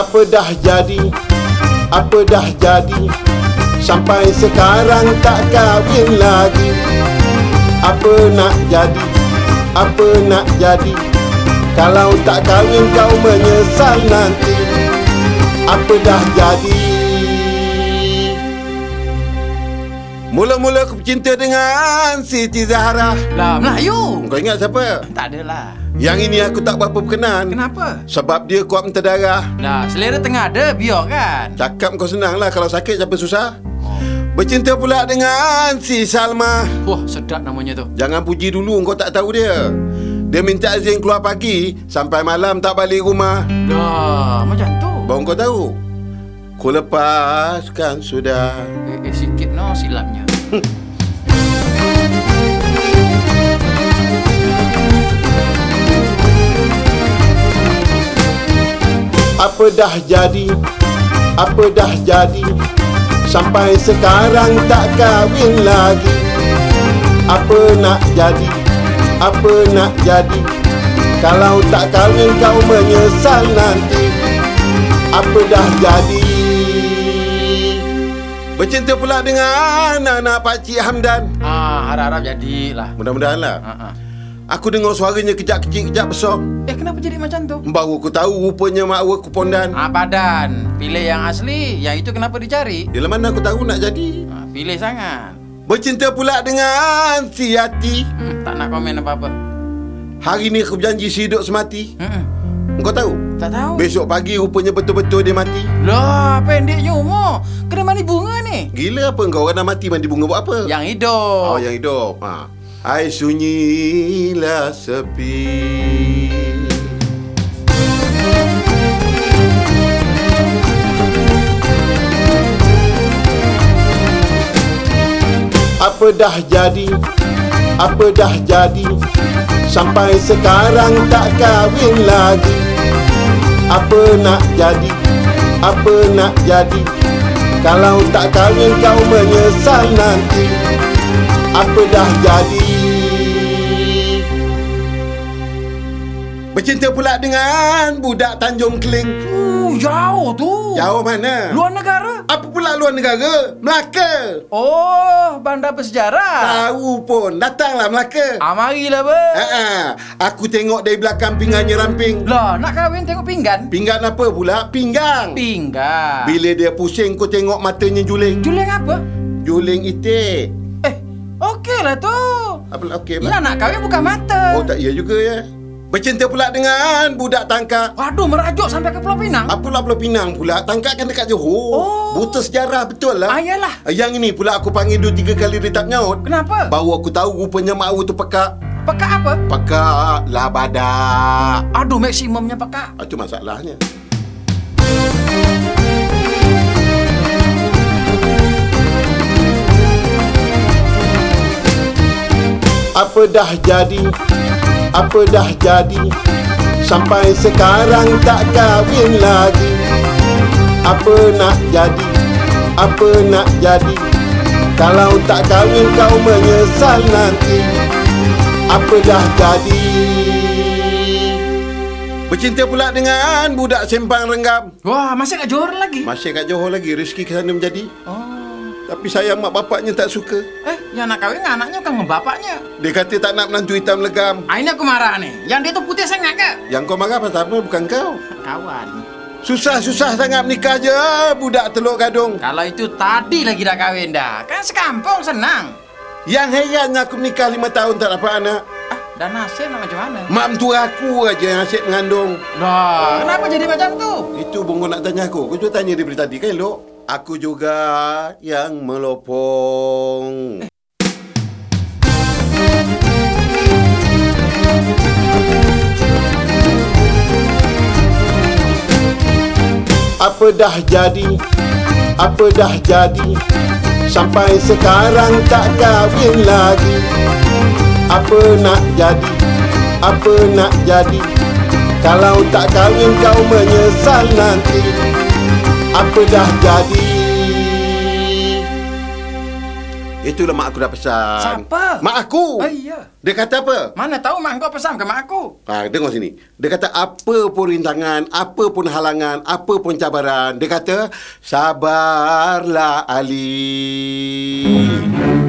Apa dah jadi? Apa dah jadi? Sampai sekarang tak kahwin lagi. Apa nak jadi? Apa nak jadi? Kalau tak kahwin kau menyesal nanti. Apa dah jadi? Mula-mula aku bercinta dengan Siti Zahra. Lah, Melayu. Kau ingat siapa? Tak adalah. Yang ini aku tak berapa berkenan. Kenapa? Sebab dia kuat menterdarah. Lah, selera tengah ada, biar kan. Cakap kau senang lah. Kalau sakit siapa susah. Bercinta pula dengan si Salma. Wah, sedap namanya tu. Jangan puji dulu, kau tak tahu dia. Dia minta izin keluar pagi sampai malam tak balik rumah. Dah, macam tu. Baru kau tahu. Ku lepaskan sudah. Sikit no silapnya. Apa dah jadi? Apa dah jadi? Sampai sekarang tak kahwin lagi. Apa nak jadi? Apa nak jadi? Kalau tak kahwin kau menyesal nanti. Apa dah jadi? Bercinta pula dengan anak Pakcik Hamdan. Harap-harap jadilah. Mudah-mudahan lah. Aku dengar suaranya kejap kecil, kejap besar. Kenapa jadi macam tu? Baru aku tahu rupanya mak aku pondan. Badan. Pilih yang asli. Yang itu kenapa dicari? Bila mana aku tahu nak jadi. Pilih sangat. Bercinta pula dengan si Yati. Tak nak komen apa-apa. Hari ni aku berjanji hidup semati. Kau tahu? Tak tahu. Besok pagi rupanya betul-betul dia mati. Lah, pendeknya umur. Kena mandi bunga ni. Gila apa kau? Orang dah mati mandi bunga buat apa? Yang hidup. Oh, yang hidup. Hai sunyilah sepi. Apa dah jadi? Apa dah jadi? Sampai sekarang tak kahwin lagi. Apa nak jadi? Apa nak jadi? Kalau tak kahwin kau menyesal nanti. Apa dah jadi? Bercinta pula dengan budak Tanjung Keling. Jauh tu. Jauh mana? Luar negara. Apa pula luar negara? Melaka. Oh, bandar bersejarah. Tahu pun. Datanglah Melaka. Marilah ber. Aku tengok dari belakang pinggannya ramping. Lah, nak kahwin tengok pinggan? Pinggan apa pula? Pinggang. Pinggan. Bila dia pusing, kau tengok matanya juling. Juling apa? Juling itik. Okey lah tu. Apa okey lah? Ya, nak kahwin bukan mata. Oh, tak iya juga ya. Bercinta pula dengan budak Tangkak. Waduh, merajuk sampai ke Pulau Pinang. Apalah Pulau Pinang pula? Tangkak kan dekat Johor. Buta sejarah betul lah. Ayalah. Yang ini pula aku panggil 2-3 kali dia tak nyaut. Kenapa? Baru aku tahu rupanya mak aku tu pekak. Pekak apa? Pekak labadak. Aduh, maksimumnya pekak. Itu masalahnya. Apa dah jadi? Apa dah jadi? Sampai sekarang tak kahwin lagi. Apa nak jadi? Apa nak jadi? Kalau tak kahwin kau menyesal nanti. Apa dah jadi? Bercinta pula dengan budak Sempang Renggam. Wah, masih kat Johor lagi? Masih kat Johor lagi. Rezeki ke sana menjadi. Tapi sayang mak bapaknya tak suka. Yang nak kahwin dengan anaknya bukan dengan bapaknya. Dia kata tak nak menantu hitam legam. Ini aku marah ni. Yang dia tu putih sangat ke? Yang kau marah pasal apa? Bukan kau. Kawan. Susah-susah sangat menikah je budak Teluk Gadung. Kalau itu tadi lagi dah kahwin dah. Kan sekampung senang. Yang herannya aku menikah 5 tahun tak dapat anak. Dan nasib nak macam mana? Mak mentua aku aja yang asyik mengandung. Dah, kenapa jadi macam tu? Itu bongkok nak tanya aku. Kau tanya dia dari tadi kan elok. Aku juga yang melopong. Apa dah jadi? Apa dah jadi? Sampai sekarang tak kahwin lagi. Apa nak jadi? Apa nak jadi? Kalau tak kahwin kau menyesal nanti. Apa dah jadi? Itulah mak aku dah pesan. Siapa? Mak aku. Iya. Dia kata apa? Mana tahu mak kau pesan ke mak aku. Tengok sini. Dia kata apa pun rintangan, apa pun halangan, apa pun cabaran. Dia kata, sabarlah Ali.